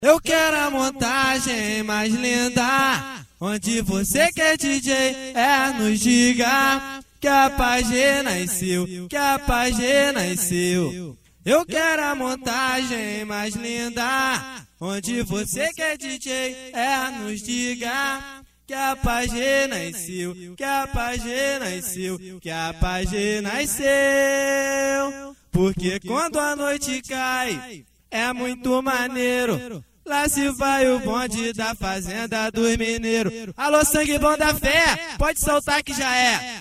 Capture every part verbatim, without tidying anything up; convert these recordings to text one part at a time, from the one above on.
Eu quero a montagem mais linda, onde você que é D J é nos diga que a Pagê nasceu, que a Pagê nasceu. Eu quero a montagem mais linda, onde você que é D J é nos diga que a Pagê nasceu, que a Pagê nasceu, que a Pagê nasceu. Porque quando a noite cai é muito maneiro. Lá se vai o bonde da fazenda dos mineiros. Alô, sangue bom da fé, pode soltar que já é.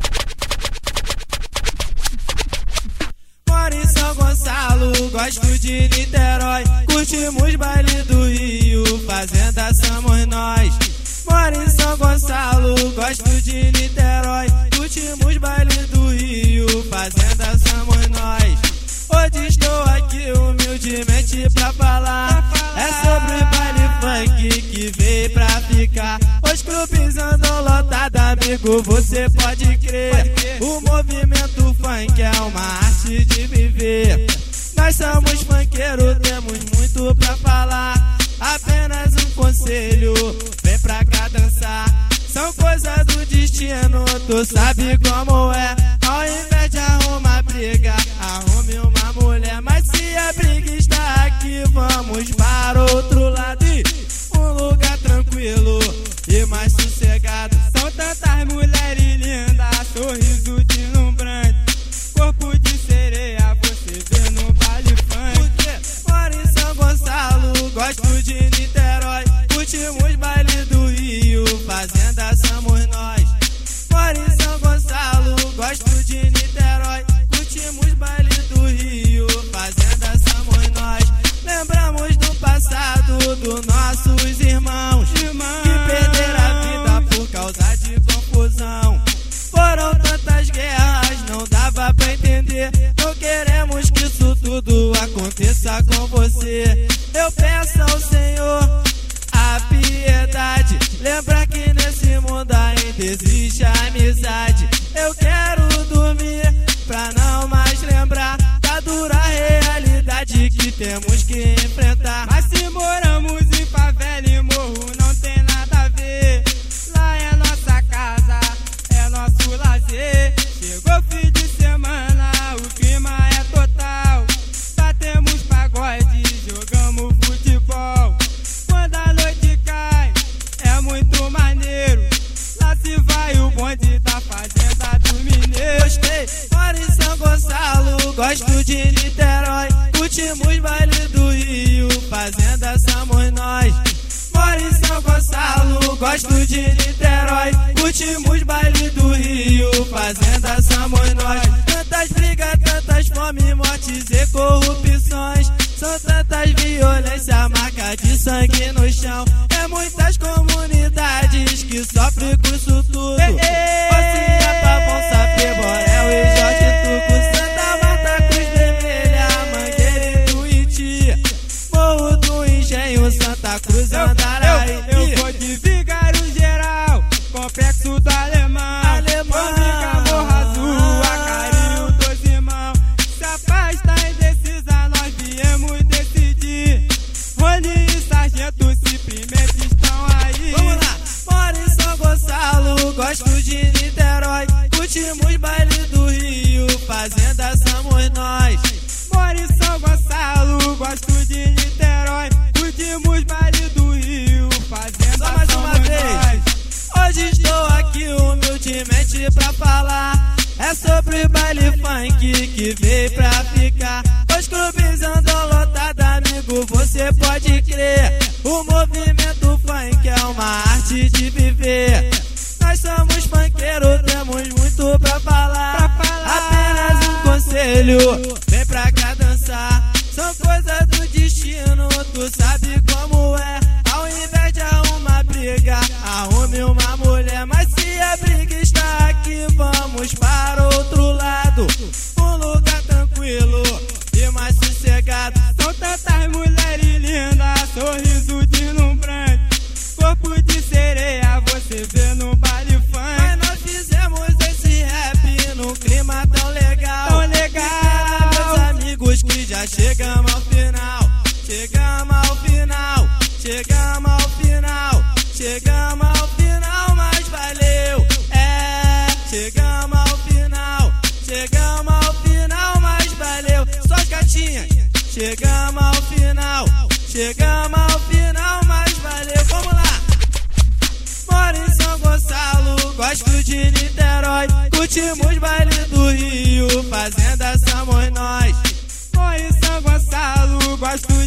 Moro em São Gonçalo, gosto de Niterói. Curtimos baile do Rio, fazenda somos nós. Moro em São Gonçalo, gosto de Niterói. Curtimos baile do Rio, fazenda somos nós. Hoje estou aqui humildemente pra falar. É sobre o baile funk que veio pra ficar. Os clubes andam lotados, amigo, você pode crer. O movimento funk é uma arte de viver. Nós somos funkeiros, temos muito pra falar. Apenas um conselho, vem pra cá dançar. São coisas do destino, tu sabe como é. Ao invés de arrumar briga, arrume uma mulher. Mas se a briga está aqui, vamos para outro lado. E um lugar tranquilo e mais sossegado. São tantas mulheres lindas, sorriso deslumbrante, corpo de sereia, você vê no baile funk. Porque moro em São Gonçalo, gosto de Niterói. Curtimos baile do Rio, fazenda somos nós. Moro em São Gonçalo, gosto de Niterói. Curtimos baile do Rio, fazenda somos nós. Lembramos do passado dos nossos irmãos, Irmão. que perderam a vida por causa de confusão. Foram tantas guerras, não dava pra entender. Não queremos que isso tudo aconteça com você. Eu peço ao Senhor a piedade. Lembra que nesse mundo ainda existe a amizade. Eu quero dormir pra não mais lembrar da dura realidade que temos que enfrentar. Mas se moramos em favela e morro, não tem nada a ver. Lá é nossa casa, é nosso lazer. Chegou fim de semana, o clima é total. Batemos pagode, jogamos futebol. Quando a noite cai, é muito maneiro. Lá se vai o bonde da fazenda dos mineiros. Gostei, moro em São Gonçalo, gosto de Niterói. Curtimos baile do Rio, fazenda somos nós. Moro em São Gonçalo, gosto de Niterói. Curtimos baile do Rio, fazenda somos nós. Tantas brigas, tantas fome, mortes e corrupções. São tantas violências, marca de sangue no chão. É muitas comunidades que sofrem com isso tudo. Oceia, Pavão, Sapê, Borel e Jorge Tuco. Santa Marta, Cruz Vermelha, Mangueira e Tuiuti. Morro do Engenho, Santa Cruz, Andaraí. Eu, eu, eu vou de Vigário Geral, Complexo do Alemão. Alemão. Vamos Morro Azul, a Carinho dos irmãos. Se a paz tá indecisa, nós viemos decidir. Rony e Sargento simplesmente estão aí. Vamos lá, moro em São Gonçalo, gosto de Niterói. Curtimos baile do Rio, fazenda somos nós. Moro em São Gonçalo, gosto de Niterói. Curtimos baile do Rio, fazenda Só mais somos uma vez. nós. Hoje estou aqui humildemente pra falar. É sobre baile funk que veio pra ficar. Os clubes andam lotados, amigo, você pode crer. O movimento funk é uma arte de viver. Nós somos funkeiros, temos muito pra falar. Pra falar. Apenas um conselho, vem pra cá dançar. São coisas do destino, tu sabe como é. Ao invés de arrumar briga, arrume uma mulher. Mas se a briga está aqui, vamos para outro lado. Um lugar tranquilo e mais sossegado. São tantas mulheres lindas, sorriso deslumbrante, corpo de sereia, você vê no baile funk. Mas nós fizemos esse rap num clima tão legal. Tão legal. Espera, meus amigos, que já chegamos ao final. Chegamos chegamos ao final, chegamos ao final, mas valeu. É, chegamos ao final, chegamos ao final, mas valeu. Só as gatinhas, chegamos ao final, chegamos ao final, mas valeu. Vamos lá! Moro em São Gonçalo, gosto de Niterói, curtimos baile do Rio, fazenda somos nós. Moro em São Gonçalo, gosto